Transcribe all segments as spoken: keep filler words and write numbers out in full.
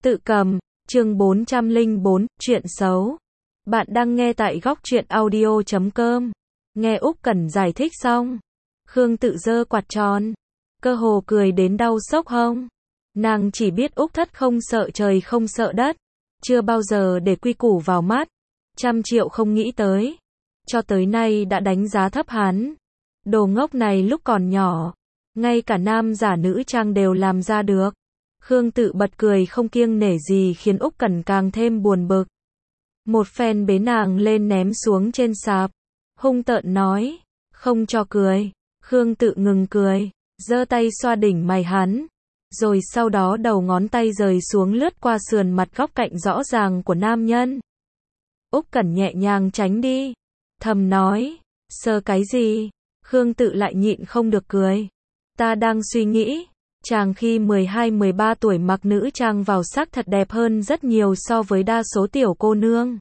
Tự cầm, chương bốn trăm lẻ bốn, chuyện xấu. Bạn đang nghe tại góc truyện audio chấm com. Nghe Úc Cẩn giải thích xong, Khương Tự giơ quạt tròn, cơ hồ cười đến đau xốc hông. Nàng chỉ biết Úc Thất không sợ trời không sợ đất, chưa bao giờ để quy củ vào mắt, trăm triệu không nghĩ tới, cho tới nay đã đánh giá thấp hắn. Đồ ngốc này lúc còn nhỏ, ngay cả nam giả nữ trang đều làm ra được. Khương Tự bật cười không kiêng nể gì khiến Úc Cẩn càng thêm buồn bực. Một phen bế nàng lên ném xuống trên sạp, hung tợn nói, không cho cười. Khương Tự ngừng cười, giơ tay xoa đỉnh mày hắn, rồi sau đó đầu ngón tay rời xuống lướt qua sườn mặt góc cạnh rõ ràng của nam nhân. Úc Cẩn nhẹ nhàng tránh đi, thầm nói, sờ cái gì? Khương Tự lại nhịn không được cười. Ta đang suy nghĩ, chàng khi mười hai mười ba tuổi mặc nữ trang vào sắc thật đẹp hơn rất nhiều so với đa số tiểu cô nương.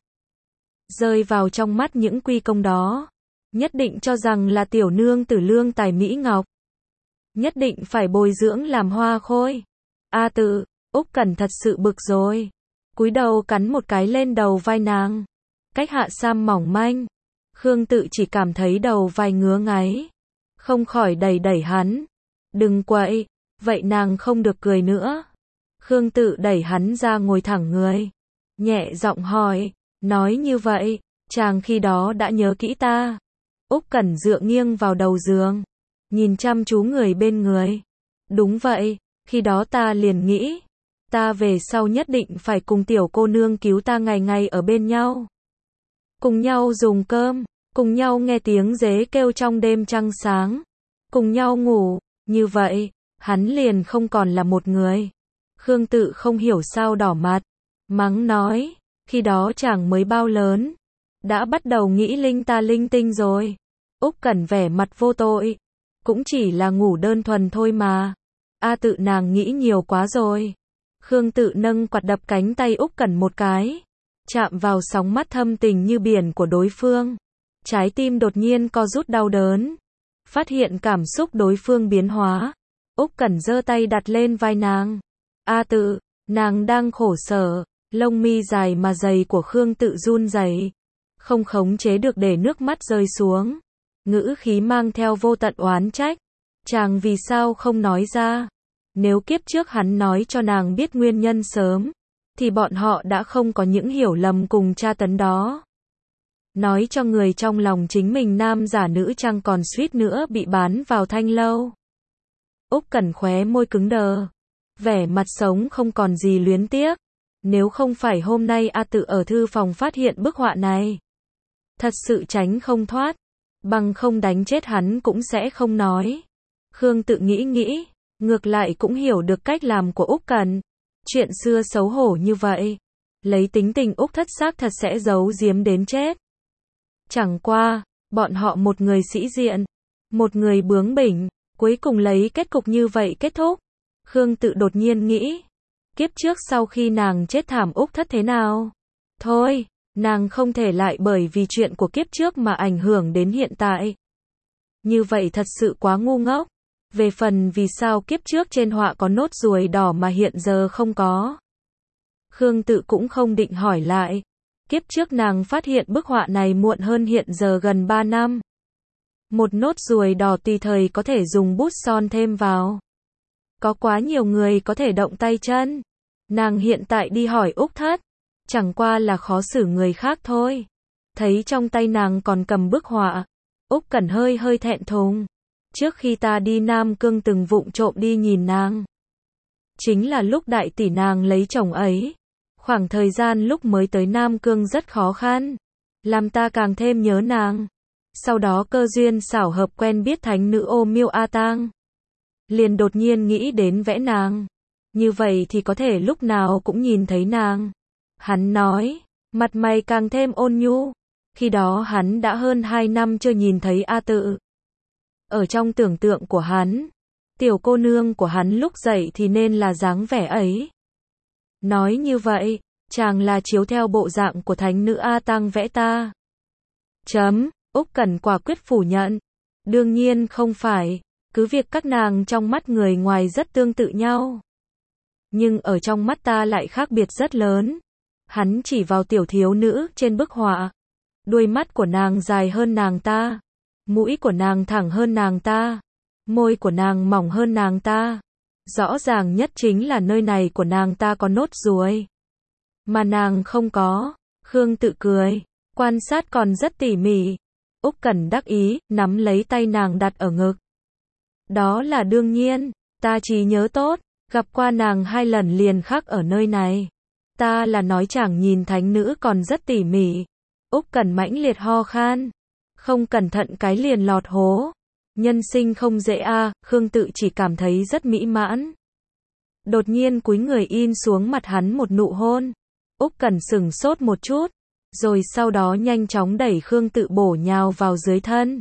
Rơi vào trong mắt những quy công đó, nhất định cho rằng là tiểu nương tử lương tài mỹ ngọc. Nhất định phải bồi dưỡng làm hoa khôi. A Tự, Úc Cẩn thật sự bực rồi. Cúi đầu cắn một cái lên đầu vai nàng. Cách hạ sam mỏng manh, Khương Tự chỉ cảm thấy đầu vai ngứa ngáy, không khỏi đẩy đẩy hắn. Đừng quậy, vậy nàng không được cười nữa. Khương Tự đẩy hắn ra ngồi thẳng người, nhẹ giọng hỏi, nói như vậy, chàng khi đó đã nhớ kỹ ta. Úc Cẩn dựa nghiêng vào đầu giường, nhìn chăm chú người bên người. Đúng vậy, khi đó ta liền nghĩ, ta về sau nhất định phải cùng tiểu cô nương cứu ta ngày ngày ở bên nhau. Cùng nhau dùng cơm, cùng nhau nghe tiếng dế kêu trong đêm trăng sáng, cùng nhau ngủ, như vậy, hắn liền không còn là một người. Khương Tự không hiểu sao đỏ mặt, mắng nói, khi đó chàng mới bao lớn, đã bắt đầu nghĩ linh ta linh tinh rồi. Úc Cẩn vẻ mặt vô tội, cũng chỉ là ngủ đơn thuần thôi mà. A Tự nàng nghĩ nhiều quá rồi. Khương Tự nâng quạt đập cánh tay Úc Cẩn một cái, chạm vào sóng mắt thâm tình như biển của đối phương. Trái tim đột nhiên co rút đau đớn, phát hiện cảm xúc đối phương biến hóa. Úc Cẩn giơ tay đặt lên vai nàng. A Tự, nàng đang khổ sở, lông mi dài mà dày của Khương Tự run rẩy, không khống chế được để nước mắt rơi xuống. Ngữ khí mang theo vô tận oán trách. Chàng vì sao không nói ra? Nếu kiếp trước hắn nói cho nàng biết nguyên nhân sớm, thì bọn họ đã không có những hiểu lầm cùng tra tấn đó. Nói cho người trong lòng chính mình nam giả nữ trang còn suýt nữa bị bán vào thanh lâu. Úc Cẩn khóe môi cứng đờ, vẻ mặt sống không còn gì luyến tiếc. Nếu không phải hôm nay A Tự ở thư phòng phát hiện bức họa này, thật sự tránh không thoát, bằng không đánh chết hắn cũng sẽ không nói. Khương Tự nghĩ nghĩ, ngược lại cũng hiểu được cách làm của Úc Cẩn. Chuyện xưa xấu hổ như vậy, lấy tính tình Úc Thất xác thật sẽ giấu giếm đến chết. Chẳng qua, bọn họ một người sĩ diện, một người bướng bỉnh, cuối cùng lấy kết cục như vậy kết thúc. Khương Tự đột nhiên nghĩ, kiếp trước sau khi nàng chết thảm Úc Thất thế nào? Thôi, nàng không thể lại bởi vì chuyện của kiếp trước mà ảnh hưởng đến hiện tại. Như vậy thật sự quá ngu ngốc. Về phần vì sao kiếp trước trên họa có nốt ruồi đỏ mà hiện giờ không có, Khương Tự cũng không định hỏi lại. Kiếp trước nàng phát hiện bức họa này muộn hơn hiện giờ gần ba năm. Một nốt ruồi đỏ tùy thời có thể dùng bút son thêm vào. Có quá nhiều người có thể động tay chân. Nàng hiện tại đi hỏi Úc Thất, chẳng qua là khó xử người khác thôi. Thấy trong tay nàng còn cầm bức họa, Úc Cẩn hơi hơi thẹn thùng. Trước khi ta đi Nam Cương từng vụng trộm đi nhìn nàng. Chính là lúc đại tỷ nàng lấy chồng ấy. Khoảng thời gian lúc mới tới Nam Cương rất khó khăn, làm ta càng thêm nhớ nàng. Sau đó cơ duyên xảo hợp quen biết thánh nữ Ô Miêu A Tang, liền đột nhiên nghĩ đến vẽ nàng. Như vậy thì có thể lúc nào cũng nhìn thấy nàng. Hắn nói, mặt mày càng thêm ôn nhu. Khi đó hắn đã hơn hai năm chưa nhìn thấy A Tự. Ở trong tưởng tượng của hắn, tiểu cô nương của hắn lúc dậy thì nên là dáng vẻ ấy. Nói như vậy, chàng là chiếu theo bộ dạng của thánh nữ A Tang vẽ ta. Chấm, Úc Cẩn quả quyết phủ nhận. Đương nhiên không phải, cứ việc các nàng trong mắt người ngoài rất tương tự nhau. nhưng ở trong mắt ta lại khác biệt rất lớn. Hắn chỉ vào tiểu thiếu nữ trên bức họa. Đuôi mắt của nàng dài hơn nàng ta. Mũi của nàng thẳng hơn nàng ta. Môi của nàng mỏng hơn nàng ta. Rõ ràng nhất chính là nơi này của nàng ta có nốt ruồi. Mà nàng không có. Khương Tự cười. Quan sát còn rất tỉ mỉ. Úc Cẩn đắc ý, nắm lấy tay nàng đặt ở ngực. Đó là đương nhiên, ta chỉ nhớ tốt, gặp qua nàng hai lần liền khắc ở nơi này. Ta là nói chẳng nhìn thánh nữ còn rất tỉ mỉ. Úc Cẩn mãnh liệt ho khan. Không cẩn thận cái liền lọt hố. Nhân sinh không dễ a, à, Khương Tự chỉ cảm thấy rất mỹ mãn. Đột nhiên cúi người in xuống mặt hắn một nụ hôn. Úc Cẩn sững sốt một chút, rồi sau đó nhanh chóng đẩy Khương Tự bổ nhào vào dưới thân.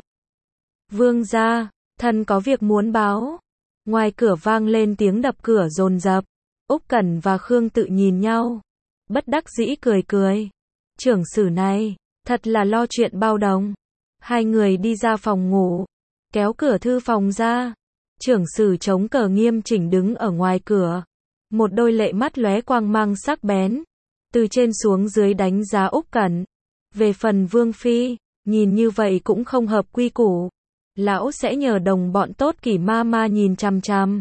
Vương gia, thần có việc muốn báo. Ngoài cửa vang lên tiếng đập cửa dồn dập. Úc Cẩn và Khương Tự nhìn nhau, bất đắc dĩ cười cười. Trưởng sử này, thật là lo chuyện bao đồng. Hai người đi ra phòng ngủ, kéo cửa thư phòng ra. Trưởng sử chống cờ nghiêm chỉnh đứng ở ngoài cửa. Một đôi lệ mắt lóe quang mang sắc bén. Từ trên xuống dưới đánh giá Úc Cẩn. Về phần Vương Phi, nhìn như vậy cũng không hợp quy củ. Lão sẽ nhờ đồng bọn tốt Kỷ ma ma nhìn chằm chằm.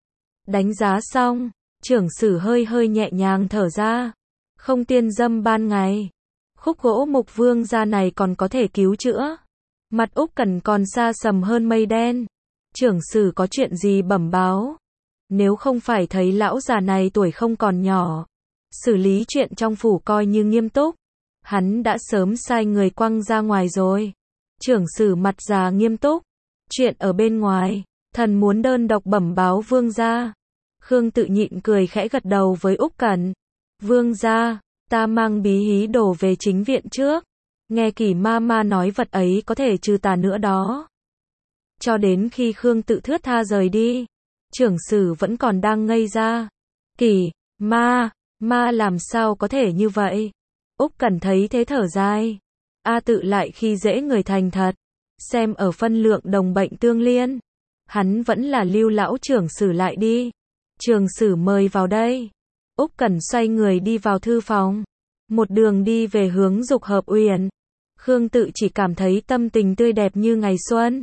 Đánh giá xong, trưởng sử hơi hơi nhẹ nhàng thở ra. Không tiên dâm ban ngày. Khúc gỗ mục vương gia này còn có thể cứu chữa. Mặt Úc Cẩn còn xa sầm hơn mây đen. Trưởng sử có chuyện gì bẩm báo? Nếu không phải thấy lão già này tuổi không còn nhỏ, xử lý chuyện trong phủ coi như nghiêm túc, hắn đã sớm sai người quăng ra ngoài rồi. Trưởng sử mặt già nghiêm túc. Chuyện ở bên ngoài, thần muốn đơn độc bẩm báo vương gia. Khương Tự nhịn cười khẽ gật đầu với Úc Cẩn. Vương gia, ta mang bí hí đồ về chính viện trước. Nghe Kỷ ma ma nói vật ấy có thể trừ tà nữa đó. Cho đến khi Khương Tự thướt tha rời đi, trưởng sử vẫn còn đang ngây ra. Kỷ ma, ma làm sao có thể như vậy? Úc Cẩn thấy thế thở dài. A Tự lại khi dễ người thành thật. Xem ở phân lượng đồng bệnh tương liên, hắn vẫn là lưu lão trưởng sử lại đi. Trường sử mời vào đây. Úc Cẩn xoay người đi vào thư phòng. Một đường đi về hướng Dục Hợp Uyển. Khương Tự chỉ cảm thấy tâm tình tươi đẹp như ngày xuân.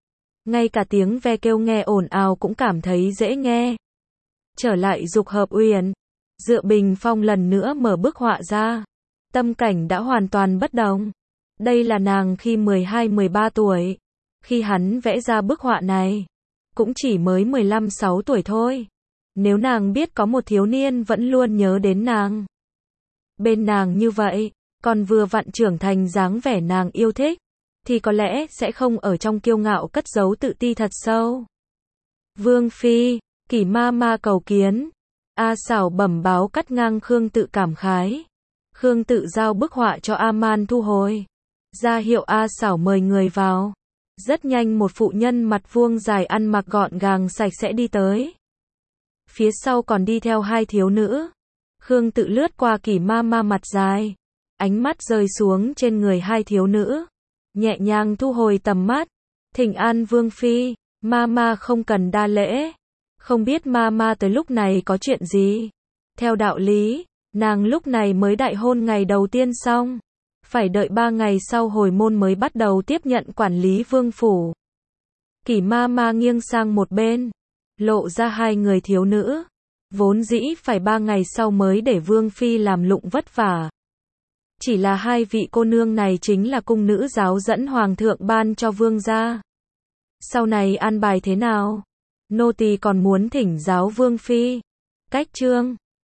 Ngay cả tiếng ve kêu nghe ồn ào cũng cảm thấy dễ nghe. Trở lại Dục Hợp Uyển, Dựa Bình Phong lần nữa mở bức họa ra. Tâm cảnh đã hoàn toàn bất đồng. Đây là nàng khi mười hai mười ba tuổi. Khi hắn vẽ ra bức họa này, cũng chỉ mới mười lăm mười sáu tuổi thôi. Nếu nàng biết có một thiếu niên vẫn luôn nhớ đến nàng, bên nàng như vậy, còn vừa vặn trưởng thành dáng vẻ nàng yêu thích, thì có lẽ sẽ không ở trong kiêu ngạo cất giấu tự ti thật sâu. Vương Phi, Kỷ ma ma cầu kiến. A Xảo bẩm báo cắt ngang Khương Tự cảm khái. Khương Tự giao bức họa cho A Man thu hồi. Ra hiệu A Xảo mời người vào. Rất nhanh một phụ nhân mặt vuông dài ăn mặc gọn gàng sạch sẽ đi tới. Phía sau còn đi theo hai thiếu nữ. Khương Tự lướt qua Kỷ ma ma mặt dài. Ánh mắt rơi xuống trên người hai thiếu nữ. Nhẹ nhàng thu hồi tầm mắt. Thỉnh an Vương Phi, ma ma không cần đa lễ. Không biết ma ma tới lúc này có chuyện gì. Theo đạo lý, nàng lúc này mới đại hôn ngày đầu tiên xong. Phải đợi ba ngày sau hồi môn mới bắt đầu tiếp nhận quản lý vương phủ. Kỷ ma ma nghiêng sang một bên, lộ ra hai người thiếu nữ. Vốn dĩ phải ba ngày sau mới để Vương Phi làm lụng vất vả. Chỉ là hai vị cô nương này chính là cung nữ giáo dẫn Hoàng thượng ban cho Vương gia. Sau này an bài thế nào? Nô tỳ còn muốn thỉnh giáo Vương Phi. Cách chương